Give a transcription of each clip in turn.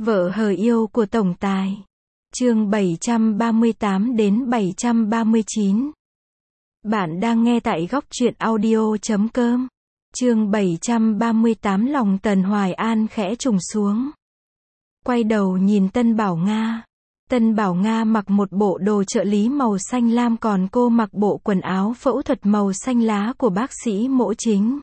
Vợ hờ yêu của tổng tài. Chương 738 đến 739. Bạn đang nghe tại góc truyện audio.com. Chương 738 lòng Tần Hoài An khẽ trùng xuống. Quay đầu nhìn Tân Bảo Nga. Tân Bảo Nga mặc một bộ đồ trợ lý màu xanh lam, còn cô mặc bộ quần áo phẫu thuật màu xanh lá của bác sĩ Mỗ Chính.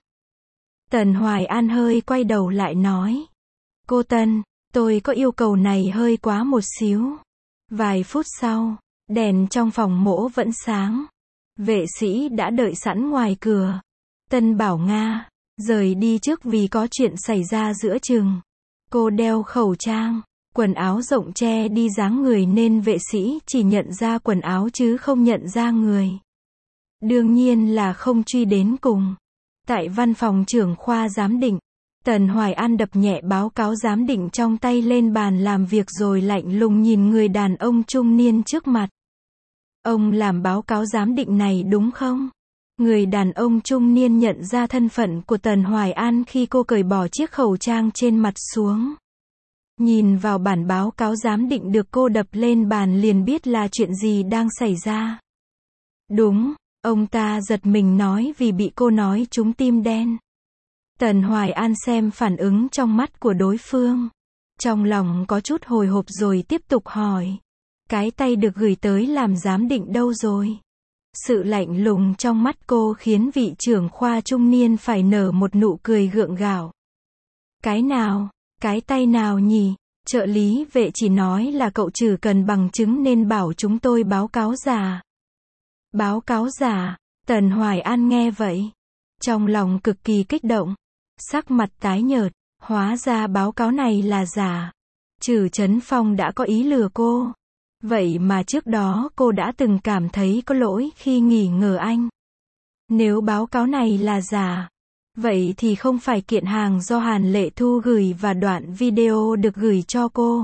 Tần Hoài An hơi quay đầu lại nói: "Cô Tân, tôi có yêu cầu này hơi quá một xíu." Vài phút sau, đèn trong phòng mỗ vẫn sáng. Vệ sĩ đã đợi sẵn ngoài cửa. Tân Bảo Nga rời đi trước vì có chuyện xảy ra giữa chừng. Cô đeo khẩu trang, quần áo rộng che đi dáng người nên vệ sĩ chỉ nhận ra quần áo chứ không nhận ra người. Đương nhiên là không truy đến cùng. Tại văn phòng trưởng khoa giám định, Tần Hoài An đập nhẹ báo cáo giám định trong tay lên bàn làm việc rồi lạnh lùng nhìn người đàn ông trung niên trước mặt. "Ông làm báo cáo giám định này đúng không?" Người đàn ông trung niên nhận ra thân phận của Tần Hoài An khi cô cởi bỏ chiếc khẩu trang trên mặt xuống. Nhìn vào bản báo cáo giám định được cô đập lên bàn liền biết là chuyện gì đang xảy ra. "Đúng." Ông ta giật mình nói vì bị cô nói trúng tim đen. Tần Hoài An xem phản ứng trong mắt của đối phương. Trong lòng có chút hồi hộp rồi tiếp tục hỏi: "Cái tay được gửi tới làm giám định đâu rồi?" Sự lạnh lùng trong mắt cô khiến vị trưởng khoa trung niên phải nở một nụ cười gượng gạo. "Cái nào? Cái tay nào nhỉ? Trợ lý vệ chỉ nói là cậu trừ cần bằng chứng nên bảo chúng tôi báo cáo giả." "Báo cáo giả?" Tần Hoài An nghe vậy, trong lòng cực kỳ kích động, sắc mặt tái nhợt. Hóa ra báo cáo này là giả. Trử Chấn Phong đã có ý lừa cô. Vậy mà trước đó cô đã từng cảm thấy có lỗi khi nghi ngờ anh. Nếu báo cáo này là giả, vậy thì không phải kiện hàng do Hàn Lệ Thu gửi và đoạn video được gửi cho cô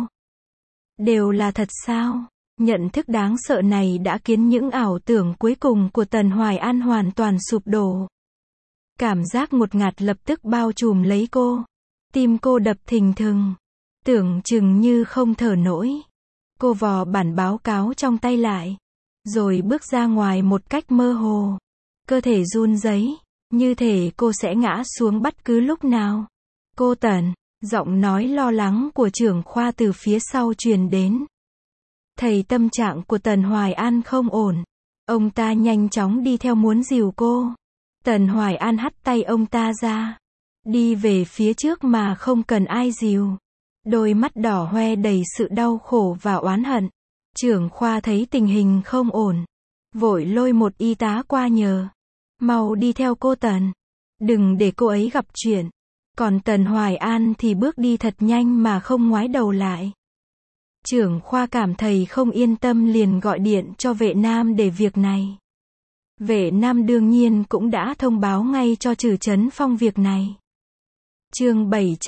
đều là thật sao? Nhận thức đáng sợ này đã khiến những ảo tưởng cuối cùng của Tần Hoài An hoàn toàn sụp đổ. Cảm giác ngột ngạt lập tức bao trùm lấy cô. Tim cô đập thình thừng, tưởng chừng như không thở nổi. Cô vò bản báo cáo trong tay lại, rồi bước ra ngoài một cách mơ hồ. Cơ thể run rẩy, như thể cô sẽ ngã xuống bất cứ lúc nào. "Cô Tần." Giọng nói lo lắng của trưởng khoa từ phía sau truyền đến. Thầy tâm trạng của Tần Hoài An không ổn. Ông ta nhanh chóng đi theo muốn dìu cô. Tần Hoài An hất tay ông ta ra, đi về phía trước mà không cần ai dìu. Đôi mắt đỏ hoe đầy sự đau khổ và oán hận. Trưởng khoa thấy tình hình không ổn, vội lôi một y tá qua nhờ: "Mau đi theo cô Tần, đừng để cô ấy gặp chuyện." Còn Tần Hoài An thì bước đi thật nhanh mà không ngoái đầu lại. Trưởng khoa cảm thấy không yên tâm liền gọi điện cho vệ nam để việc này. Vệ nam đương nhiên cũng đã thông báo ngay cho Trử Chấn Phong việc này. Chương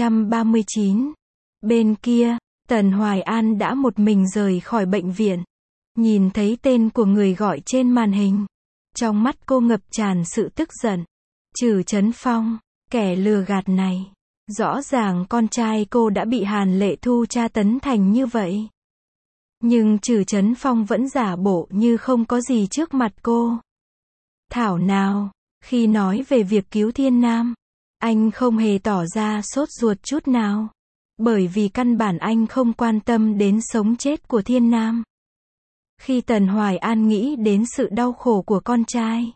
739. Bên kia, Tần Hoài An đã một mình rời khỏi bệnh viện. Nhìn thấy tên của người gọi trên màn hình, trong mắt cô ngập tràn sự tức giận. Trử Chấn Phong, kẻ lừa gạt này. Rõ ràng con trai cô đã bị Hàn Lệ Thu tra tấn thành như vậy. Nhưng Trử Chấn Phong vẫn giả bộ như không có gì trước mặt cô. Thảo nào, khi nói về việc cứu Thiên Nam, anh không hề tỏ ra sốt ruột chút nào. Bởi vì căn bản anh không quan tâm đến sống chết của Thiên Nam. Khi Tần Hoài An nghĩ đến sự đau khổ của con trai,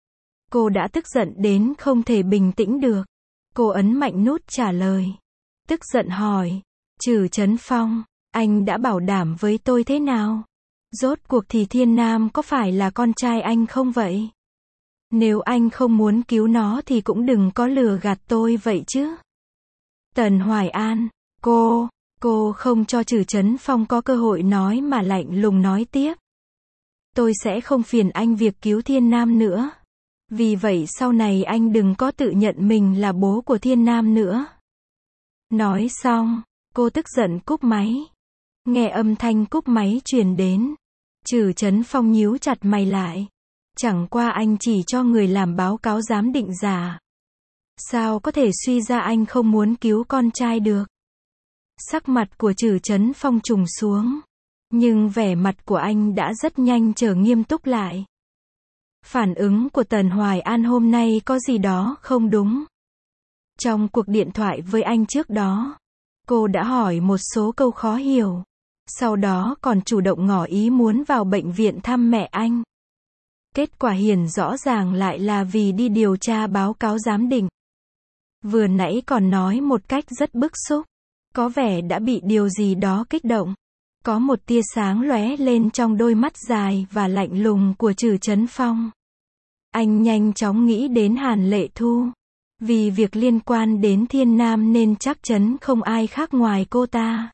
cô đã tức giận đến không thể bình tĩnh được. Cô ấn mạnh nút trả lời. Tức giận hỏi: "Trử Chấn Phong, anh đã bảo đảm với tôi thế nào? Rốt cuộc thì Thiên Nam có phải là con trai anh không vậy? Nếu anh không muốn cứu nó thì cũng đừng có lừa gạt tôi vậy chứ." Tần Hoài An, cô không cho Trử Chấn Phong có cơ hội nói mà lạnh lùng nói tiếp: "Tôi sẽ không phiền anh việc cứu Thiên Nam nữa. Vì vậy sau này anh đừng có tự nhận mình là bố của Thiên Nam nữa." Nói xong, cô tức giận cúp máy. Nghe âm thanh cúp máy truyền đến, Trử Chấn Phong nhíu chặt mày lại. Chẳng qua anh chỉ cho người làm báo cáo giám định giả. Sao có thể suy ra anh không muốn cứu con trai được? Sắc mặt của Trử Chấn Phong trùng xuống. Nhưng vẻ mặt của anh đã rất nhanh trở nghiêm túc lại. Phản ứng của Tần Hoài An hôm nay có gì đó không đúng. Trong cuộc điện thoại với anh trước đó, cô đã hỏi một số câu khó hiểu. Sau đó còn chủ động ngỏ ý muốn vào bệnh viện thăm mẹ anh. Kết quả hiển rõ ràng lại là vì đi điều tra báo cáo giám định. Vừa nãy còn nói một cách rất bức xúc. Có vẻ đã bị điều gì đó kích động. Có một tia sáng lóe lên trong đôi mắt dài và lạnh lùng của Trử Chấn Phong. Anh nhanh chóng nghĩ đến Hàn Lệ Thu. Vì việc liên quan đến Thiên Nam nên chắc chắn không ai khác ngoài cô ta.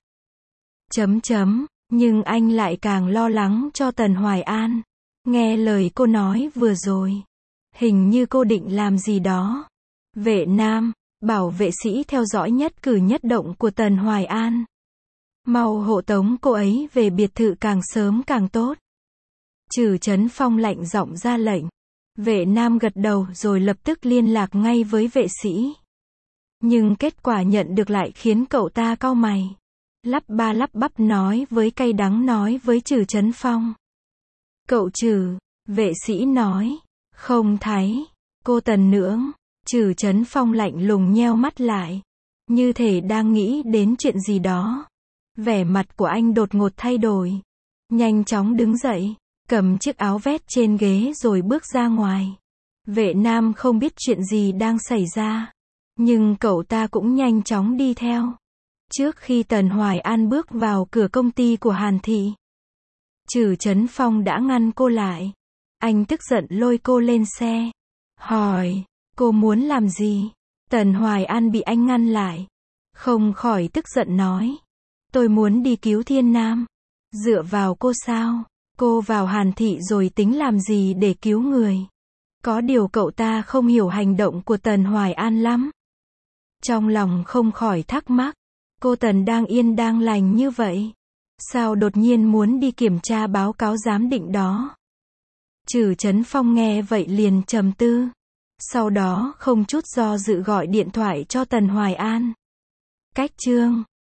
Nhưng anh lại càng lo lắng cho Tần Hoài An. Nghe lời cô nói vừa rồi. Hình như cô định làm gì đó. Vệ Nam, bảo vệ sĩ theo dõi nhất cử nhất động của Tần Hoài An. Mau hộ tống cô ấy về biệt thự càng sớm càng tốt. Trử Chấn Phong lạnh giọng ra lệnh. Vệ Nam gật đầu rồi lập tức liên lạc ngay với vệ sĩ. Nhưng kết quả nhận được lại khiến cậu ta cau mày. Lắp ba lắp bắp nói với cay đắng nói với Trử Chấn Phong. Cậu Trử, vệ sĩ nói. Không thấy. Cô Tần Nương. Trử Chấn Phong lạnh lùng nheo mắt lại. Như thể đang nghĩ đến chuyện gì đó. Vẻ mặt của anh đột ngột thay đổi. Nhanh chóng đứng dậy. Cầm chiếc áo vest trên ghế rồi bước ra ngoài. Vệ Nam không biết chuyện gì đang xảy ra. Nhưng cậu ta cũng nhanh chóng đi theo. Trước khi Tần Hoài An bước vào cửa công ty của Hàn Thị, Trử Chấn Phong đã ngăn cô lại. Anh tức giận lôi cô lên xe. Hỏi, cô muốn làm gì? Tần Hoài An bị anh ngăn lại. Không khỏi tức giận nói. Tôi muốn đi cứu Thiên Nam. Dựa vào cô sao? Cô vào Hàn Thị rồi tính làm gì để cứu người? Có điều cậu ta không hiểu hành động của Tần Hoài An lắm. Trong lòng không khỏi thắc mắc. Cô Tần đang yên đang lành như vậy. Sao đột nhiên muốn đi kiểm tra báo cáo giám định đó? Trử Chấn Phong nghe vậy liền trầm tư. Sau đó không chút do dự gọi điện thoại cho Tần Hoài An. Cách chương